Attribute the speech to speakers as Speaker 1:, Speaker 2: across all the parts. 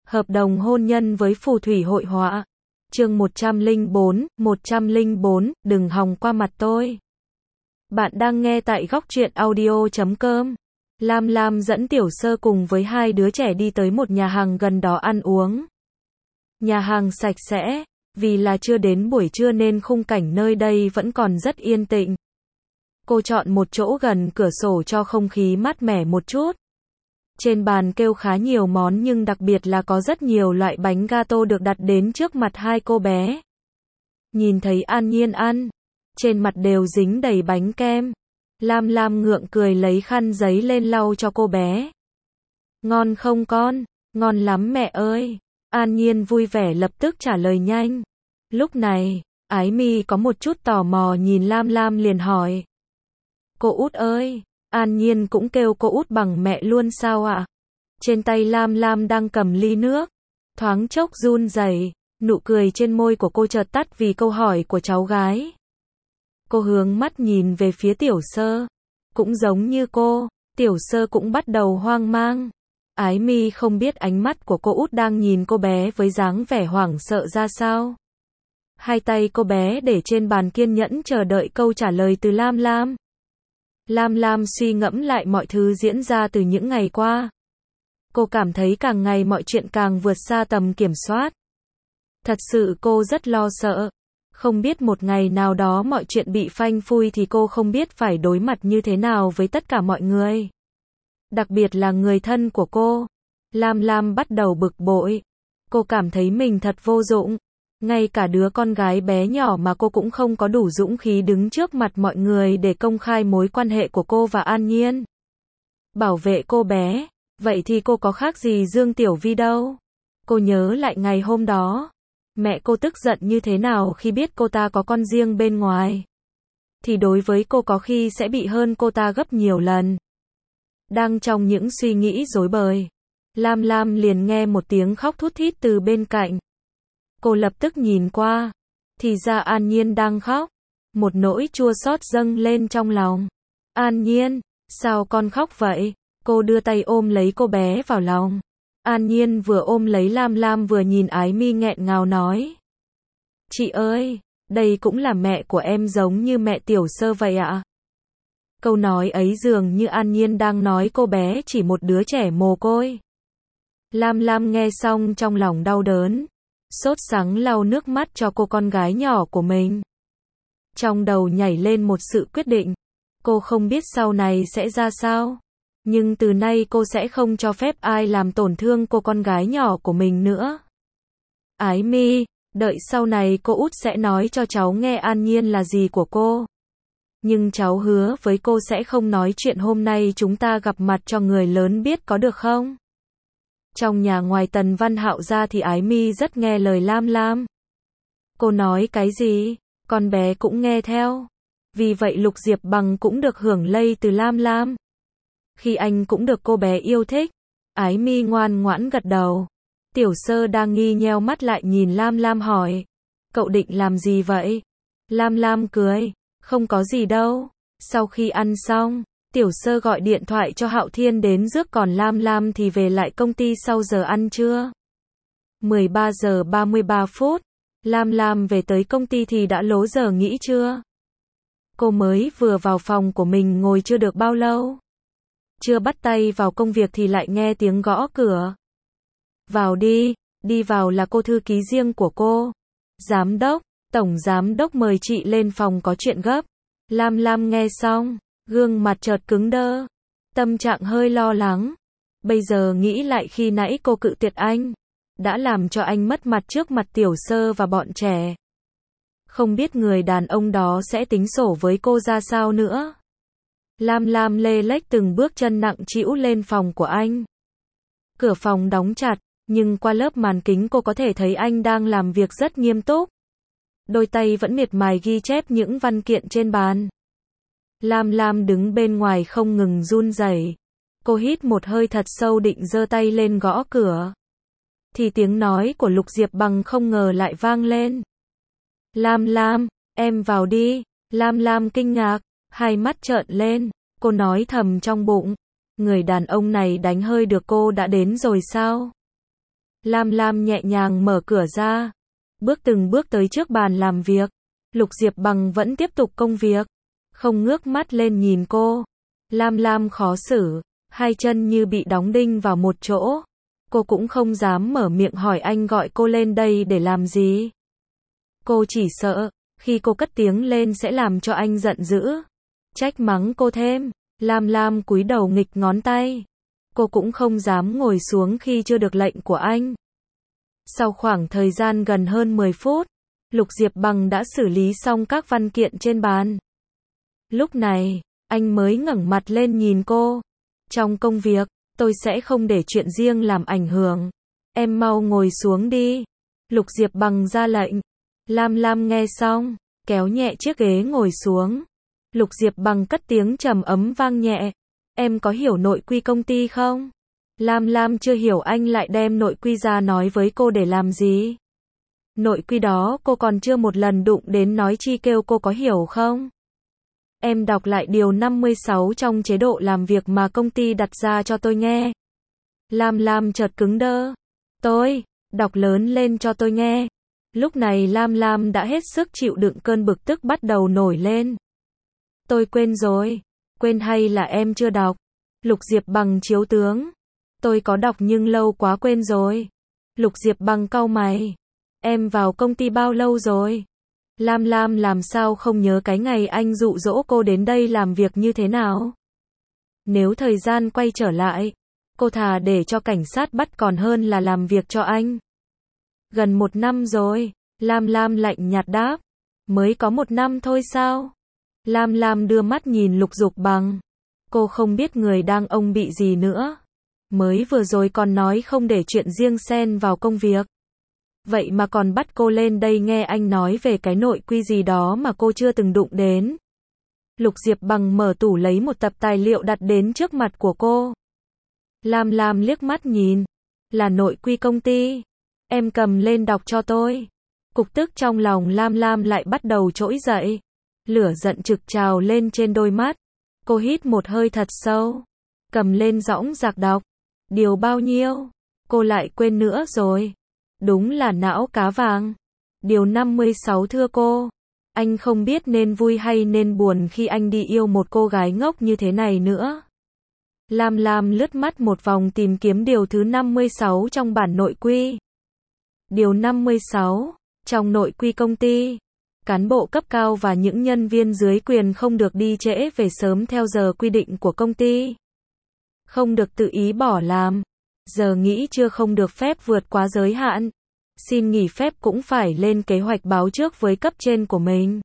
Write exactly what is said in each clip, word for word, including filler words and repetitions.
Speaker 1: Hợp đồng hôn nhân với phù thủy hội họa. Chương một trăm lẻ bốn, một trăm lẻ bốn, đừng hòng qua mặt tôi. Bạn đang nghe tại góc truyện audio chấm com. Lam Lam dẫn Tiểu Sơ cùng với hai đứa trẻ đi tới một nhà hàng gần đó ăn uống. Nhà hàng sạch sẽ, vì là chưa đến buổi trưa nên khung cảnh nơi đây vẫn còn rất yên tĩnh. Cô chọn một chỗ gần cửa sổ cho không khí mát mẻ một chút. Trên bàn kêu khá nhiều món nhưng đặc biệt là có rất nhiều loại bánh gato được đặt đến trước mặt hai cô bé. Nhìn thấy An Nhiên ăn, trên mặt đều dính đầy bánh kem. Lam Lam ngượng cười lấy khăn giấy lên lau cho cô bé. Ngon không con? Ngon lắm mẹ ơi. An Nhiên vui vẻ lập tức trả lời nhanh. Lúc này, Ái Mi có một chút tò mò nhìn Lam Lam liền hỏi. Cô út ơi, An Nhiên cũng kêu cô út bằng mẹ luôn sao ạ? Trên tay Lam Lam đang cầm ly nước, thoáng chốc run rẩy, nụ cười trên môi của cô chợt tắt vì câu hỏi của cháu gái. Cô hướng mắt nhìn về phía Tiểu Sơ, cũng giống như cô, Tiểu Sơ cũng bắt đầu hoang mang. Ái Mi không biết ánh mắt của cô út đang nhìn cô bé với dáng vẻ hoảng sợ ra sao. Hai tay cô bé để trên bàn kiên nhẫn chờ đợi câu trả lời từ Lam Lam. Lam Lam suy ngẫm lại mọi thứ diễn ra từ những ngày qua. Cô cảm thấy càng ngày mọi chuyện càng vượt xa tầm kiểm soát. Thật sự cô rất lo sợ. Không biết một ngày nào đó mọi chuyện bị phanh phui thì cô không biết phải đối mặt như thế nào với tất cả mọi người. Đặc biệt là người thân của cô. Lam Lam bắt đầu bực bội. Cô cảm thấy mình thật vô dụng. Ngay cả đứa con gái bé nhỏ mà cô cũng không có đủ dũng khí đứng trước mặt mọi người để công khai mối quan hệ của cô và An Nhiên. Bảo vệ cô bé, vậy thì cô có khác gì Dương Tiểu Vi đâu. Cô nhớ lại ngày hôm đó, mẹ cô tức giận như thế nào khi biết cô ta có con riêng bên ngoài. Thì đối với cô có khi sẽ bị hơn cô ta gấp nhiều lần. Đang trong những suy nghĩ rối bời, Lam Lam liền nghe một tiếng khóc thút thít từ bên cạnh. Cô lập tức nhìn qua, thì ra An Nhiên đang khóc. Một nỗi chua xót dâng lên trong lòng. An Nhiên, sao con khóc vậy? Cô đưa tay ôm lấy cô bé vào lòng. An Nhiên vừa ôm lấy Lam Lam vừa nhìn Ái Mi nghẹn ngào nói. Chị ơi, đây cũng là mẹ của em giống như mẹ Tiểu Sơ vậy ạ. Câu nói ấy dường như An Nhiên đang nói cô bé chỉ một đứa trẻ mồ côi. Lam Lam nghe xong trong lòng đau đớn. Sốt sắng lau nước mắt cho cô con gái nhỏ của mình. Trong đầu nhảy lên một sự quyết định. Cô không biết sau này sẽ ra sao. Nhưng từ nay cô sẽ không cho phép ai làm tổn thương cô con gái nhỏ của mình nữa. Ái Mi, đợi sau này cô út sẽ nói cho cháu nghe An Nhiên là gì của cô. Nhưng cháu hứa với cô sẽ không nói chuyện hôm nay chúng ta gặp mặt cho người lớn biết có được không? Trong nhà ngoài Tần Văn Hạo ra thì Ái Mi rất nghe lời Lam Lam. Cô nói cái gì, con bé cũng nghe theo. Vì vậy Lục Diệp Bằng cũng được hưởng lây từ Lam Lam. Khi anh cũng được cô bé yêu thích, Ái Mi ngoan ngoãn gật đầu. Tiểu Sơ đang nghi nheo mắt lại nhìn Lam Lam hỏi. Cậu định làm gì vậy? Lam Lam cười. Không có gì đâu. Sau khi ăn xong, Tiểu Sơ gọi điện thoại cho Hạo Thiên đến rước còn Lam Lam thì về lại công ty sau giờ ăn trưa. mười ba giờ ba mươi ba phút, Lam Lam về tới công ty thì đã lố giờ nghỉ trưa. Cô mới vừa vào phòng của mình ngồi chưa được bao lâu. Chưa bắt tay vào công việc thì lại nghe tiếng gõ cửa. Vào đi, đi vào là cô thư ký riêng của cô. Giám đốc, tổng giám đốc mời chị lên phòng có chuyện gấp. Lam Lam nghe xong, gương mặt chợt cứng đơ, tâm trạng hơi lo lắng. Bây giờ nghĩ lại khi nãy cô cự tuyệt anh, đã làm cho anh mất mặt trước mặt Tiểu Sơ và bọn trẻ. Không biết người đàn ông đó sẽ tính sổ với cô ra sao nữa. Lam Lam lê lếch từng bước chân nặng trĩu lên phòng của anh. Cửa phòng đóng chặt, nhưng qua lớp màn kính cô có thể thấy anh đang làm việc rất nghiêm túc. Đôi tay vẫn miệt mài ghi chép những văn kiện trên bàn. Lam Lam đứng bên ngoài không ngừng run rẩy. Cô hít một hơi thật sâu định giơ tay lên gõ cửa. Thì tiếng nói của Lục Diệp Bằng không ngờ lại vang lên. Lam Lam, em vào đi. Lam Lam kinh ngạc, hai mắt trợn lên. Cô nói thầm trong bụng. Người đàn ông này đánh hơi được cô đã đến rồi sao? Lam Lam nhẹ nhàng mở cửa ra, bước từng bước tới trước bàn làm việc. Lục Diệp Bằng vẫn tiếp tục công việc, không ngước mắt lên nhìn cô. Lam Lam khó xử, hai chân như bị đóng đinh vào một chỗ. Cô cũng không dám mở miệng hỏi anh gọi cô lên đây để làm gì. Cô chỉ sợ, khi cô cất tiếng lên sẽ làm cho anh giận dữ, trách mắng cô thêm. Lam Lam cúi đầu nghịch ngón tay. Cô cũng không dám ngồi xuống khi chưa được lệnh của anh. Sau khoảng thời gian gần hơn mười phút, Lục Diệp Bằng đã xử lý xong các văn kiện trên bàn. Lúc này, anh mới ngẩng mặt lên nhìn cô. Trong công việc, tôi sẽ không để chuyện riêng làm ảnh hưởng. Em mau ngồi xuống đi. Lục Diệp Bằng ra lệnh. Lam Lam nghe xong, kéo nhẹ chiếc ghế ngồi xuống. Lục Diệp Bằng cất tiếng trầm ấm vang nhẹ. Em có hiểu nội quy công ty không? Lam Lam chưa hiểu anh lại đem nội quy ra nói với cô để làm gì. Nội quy đó cô còn chưa một lần đụng đến nói chi kêu cô có hiểu không? Em đọc lại điều năm mươi sáu trong chế độ làm việc mà công ty đặt ra cho tôi nghe. Lam Lam chợt cứng đơ. Tôi, đọc lớn lên cho tôi nghe. Lúc này Lam Lam đã hết sức chịu đựng cơn bực tức bắt đầu nổi lên. Tôi quên rồi. Quên hay là em chưa đọc? Lục Diệp Bằng chiếu tướng. Tôi có đọc nhưng lâu quá quên rồi. Lục Diệp Bằng cau mày. Em vào công ty bao lâu rồi? Lam Lam làm sao không nhớ cái ngày anh dụ dỗ cô đến đây làm việc như thế nào? Nếu thời gian quay trở lại, cô thà để cho cảnh sát bắt còn hơn là làm việc cho anh. Gần một năm rồi, Lam Lam lạnh nhạt đáp. Mới có một năm thôi sao? Lam Lam đưa mắt nhìn Lục Dục Bằng. Cô không biết người đang ông bị gì nữa. Mới vừa rồi còn nói không để chuyện riêng xen vào công việc. Vậy mà còn bắt cô lên đây nghe anh nói về cái nội quy gì đó mà cô chưa từng đụng đến. Lục Diệp Bằng mở tủ lấy một tập tài liệu đặt đến trước mặt của cô. Lam Lam liếc mắt nhìn. Là nội quy công ty. Em cầm lên đọc cho tôi. Cục tức trong lòng Lam Lam lại bắt đầu trỗi dậy. Lửa giận trực trào lên trên đôi mắt. Cô hít một hơi thật sâu. Cầm lên dõng dạc đọc. Điều bao nhiêu? Cô lại quên nữa rồi. Đúng là não cá vàng. Điều năm mươi sáu thưa cô. Anh không biết nên vui hay nên buồn khi anh đi yêu một cô gái ngốc như thế này nữa. Lam Lam lướt mắt một vòng tìm kiếm điều thứ năm mươi sáu trong bản nội quy. Điều năm mươi sáu. Trong nội quy công ty, cán bộ cấp cao và những nhân viên dưới quyền không được đi trễ về sớm theo giờ quy định của công ty. Không được tự ý bỏ làm. Giờ nghỉ trưa không được phép vượt quá giới hạn. Xin nghỉ phép cũng phải lên kế hoạch báo trước với cấp trên của mình.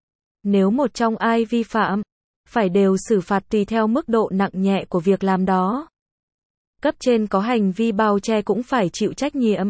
Speaker 1: Nếu một trong ai vi phạm, phải đều xử phạt tùy theo mức độ nặng nhẹ của việc làm đó. Cấp trên có hành vi bao che cũng phải chịu trách nhiệm.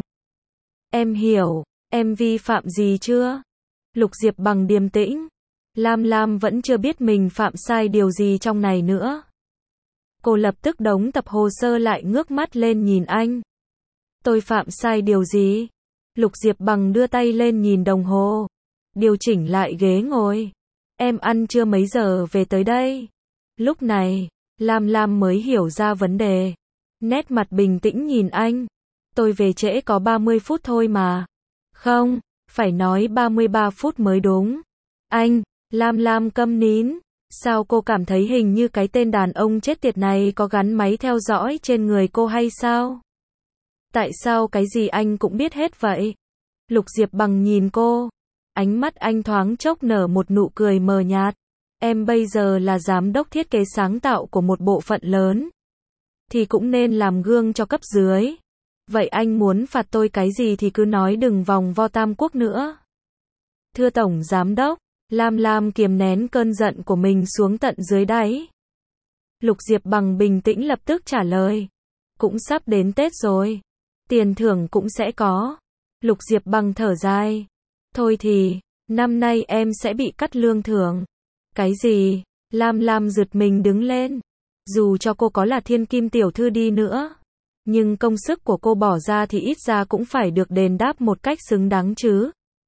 Speaker 1: Em hiểu, em vi phạm gì chưa? Lục Diệp Bằng điềm tĩnh. Lam Lam vẫn chưa biết mình phạm sai điều gì trong này nữa. Cô lập tức đóng tập hồ sơ lại ngước mắt lên nhìn anh. Tôi phạm sai điều gì? Lục Diệp Bằng đưa tay lên nhìn đồng hồ. Điều chỉnh lại ghế ngồi. Em ăn trưa mấy giờ về tới đây? Lúc này, Lam Lam mới hiểu ra vấn đề. Nét mặt bình tĩnh nhìn anh. Tôi về trễ có ba mươi phút thôi mà. Không, phải nói ba mươi ba phút mới đúng. Anh, Lam Lam câm nín. Sao cô cảm thấy hình như cái tên đàn ông chết tiệt này có gắn máy theo dõi trên người cô hay sao? Tại sao cái gì anh cũng biết hết vậy? Lục Diệp Bằng nhìn cô. Ánh mắt anh thoáng chốc nở một nụ cười mờ nhạt. Em bây giờ là giám đốc thiết kế sáng tạo của một bộ phận lớn. Thì cũng nên làm gương cho cấp dưới. Vậy anh muốn phạt tôi cái gì thì cứ nói đừng vòng vo Tam Quốc nữa. Thưa Tổng Giám đốc, Lam Lam kiềm nén cơn giận của mình xuống tận dưới đáy. Lục Diệp Bằng bình tĩnh lập tức trả lời. Cũng sắp đến Tết rồi. Tiền thưởng cũng sẽ có. Lục Diệp Bằng thở dài. Thôi thì, năm nay em sẽ bị cắt lương thưởng. Cái gì? Lam Lam giật mình đứng lên. Dù cho cô có là thiên kim tiểu thư đi nữa. Nhưng công sức của cô bỏ ra thì ít ra cũng phải được đền đáp một cách xứng đáng chứ.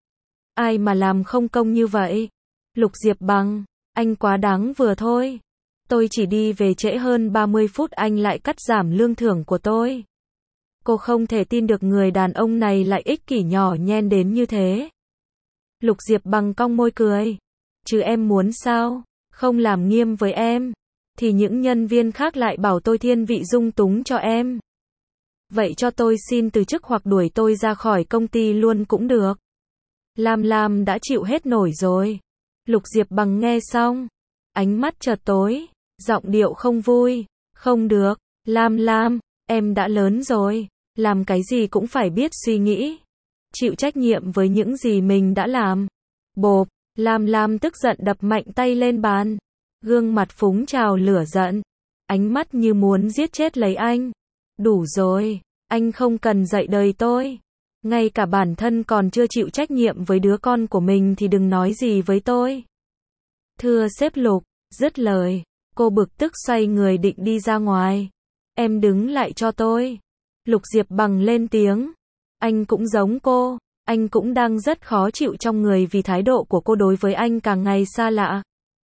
Speaker 1: Ai mà làm không công như vậy? Lục Diệp Bằng, anh quá đáng vừa thôi. Tôi chỉ đi về trễ hơn ba mươi phút anh lại cắt giảm lương thưởng của tôi. Cô không thể tin được người đàn ông này lại ích kỷ nhỏ nhen đến như thế. Lục Diệp Bằng cong môi cười. Chứ em muốn sao? Không làm nghiêm với em, thì những nhân viên khác lại bảo tôi thiên vị dung túng cho em. Vậy cho tôi xin từ chức hoặc đuổi tôi ra khỏi công ty luôn cũng được. Lam Lam đã chịu hết nổi rồi. Lục Diệp Bằng nghe xong, ánh mắt chợt tối, giọng điệu không vui. Không được, Lam Lam, em đã lớn rồi, làm cái gì cũng phải biết suy nghĩ, chịu trách nhiệm với những gì mình đã làm. Bộp, Lam Lam tức giận đập mạnh tay lên bàn, gương mặt phúng trào lửa giận, ánh mắt như muốn giết chết lấy anh. Đủ rồi, anh không cần dạy đời tôi. Ngay cả bản thân còn chưa chịu trách nhiệm với đứa con của mình thì đừng nói gì với tôi. Thưa sếp Lục, dứt lời, cô bực tức xoay người định đi ra ngoài. Em đứng lại cho tôi. Lục Diệp Bằng lên tiếng. Anh cũng giống cô, anh cũng đang rất khó chịu trong người vì thái độ của cô đối với anh càng ngày xa lạ.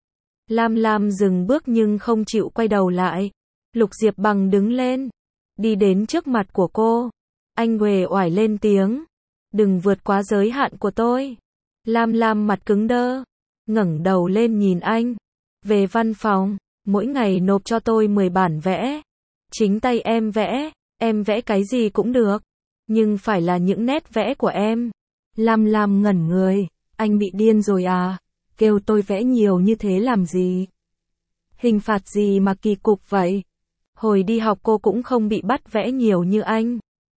Speaker 1: Lam Lam dừng bước nhưng không chịu quay đầu lại. Lục Diệp Bằng đứng lên, đi đến trước mặt của cô. Anh uể oải lên tiếng. Đừng vượt quá giới hạn của tôi. Lam Lam mặt cứng đơ, ngẩng đầu lên nhìn anh. Về văn phòng, mỗi ngày nộp cho tôi mười bản vẽ. Chính tay em vẽ, em vẽ cái gì cũng được, nhưng phải là những nét vẽ của em. Lam Lam ngẩn người, anh bị điên rồi à? Kêu tôi vẽ nhiều như thế làm gì? Hình phạt gì mà kỳ cục vậy? Hồi đi học cô cũng không bị bắt vẽ nhiều như anh.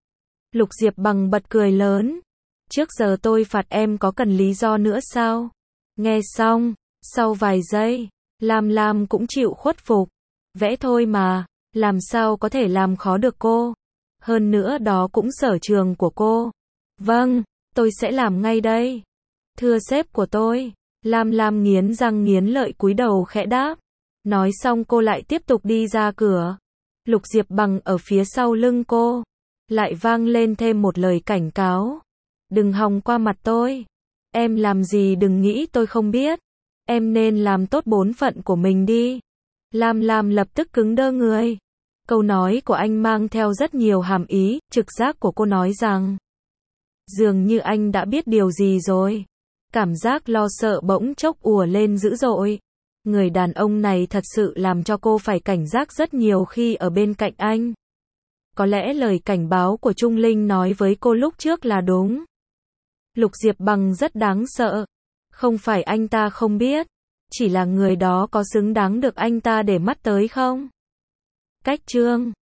Speaker 1: Lục Diệp Bằng bật cười lớn. Trước giờ tôi phạt em có cần lý do nữa sao? Nghe xong, sau vài giây, Lam Lam cũng chịu khuất phục. Vẽ thôi mà, làm sao có thể làm khó được cô? Hơn nữa đó cũng sở trường của cô. Vâng, tôi sẽ làm ngay đây. Thưa sếp của tôi. Lam Lam nghiến răng nghiến lợi cúi đầu khẽ đáp. Nói xong cô lại tiếp tục đi ra cửa. Lục Diệp Bằng ở phía sau lưng cô, lại vang lên thêm một lời cảnh cáo. Đừng hòng qua mặt tôi. Em làm gì đừng nghĩ tôi không biết. Em nên làm tốt bổn phận của mình đi. Lam Lam lập tức cứng đơ người. Câu nói của anh mang theo rất nhiều hàm ý, trực giác của cô nói rằng dường như anh đã biết điều gì rồi. Cảm giác lo sợ bỗng chốc ùa lên dữ dội. Người đàn ông này thật sự làm cho cô phải cảnh giác rất nhiều khi ở bên cạnh anh. Có lẽ lời cảnh báo của Trung Linh nói với cô lúc trước là đúng. Lục Diệp Bằng rất đáng sợ. Không phải anh ta không biết, chỉ là người đó có xứng đáng được anh ta để mắt tới không? Cách chương